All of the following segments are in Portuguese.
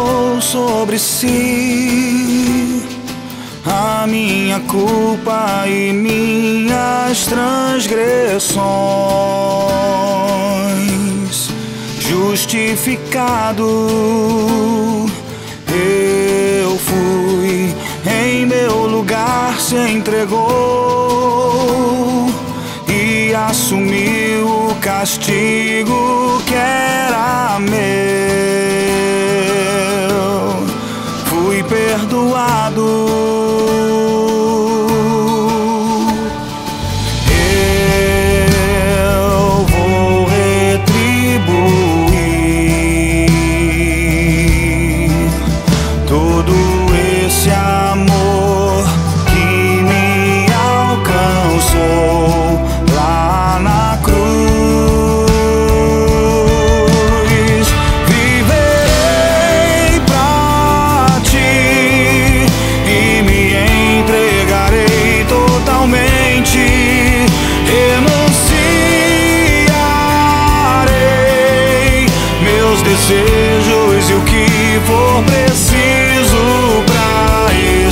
levou sobre si a minha culpa e minhas transgressões. Justificado eu fui, em meu lugar se entregou e assumiu o castigo que era meu. Fui perdoado. Desejos e o que for preciso pra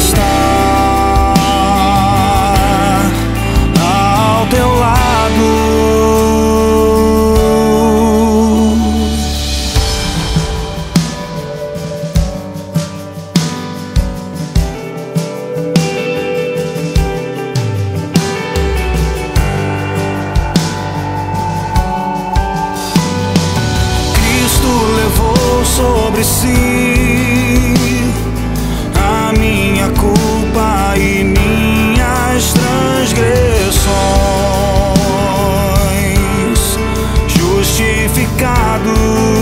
estar ao teu lado. Sobre si a minha culpa e minhas transgressões. Justificado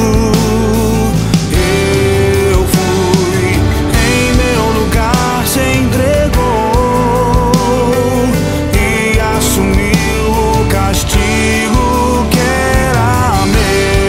eu fui, em meu lugar se entregou e assumiu o castigo que era meu.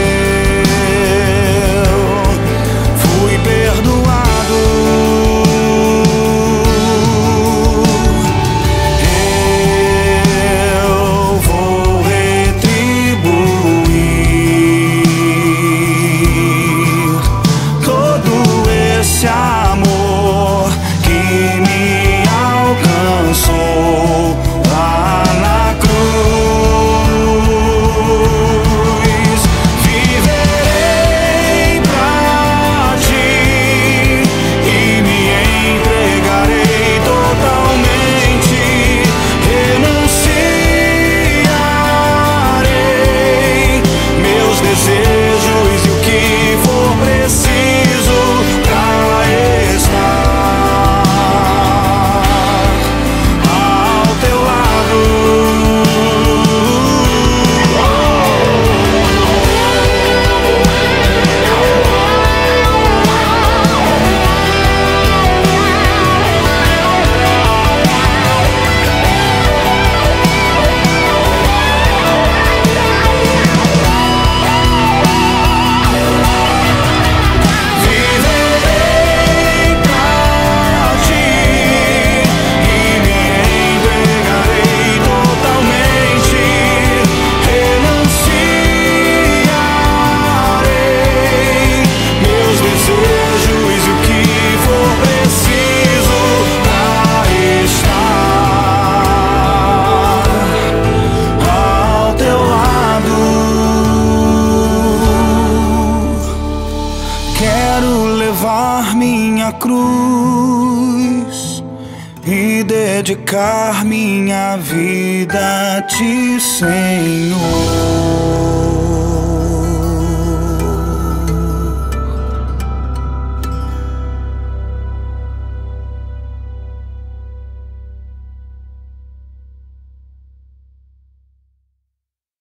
Minha cruz e dedicar minha vida a ti, Senhor.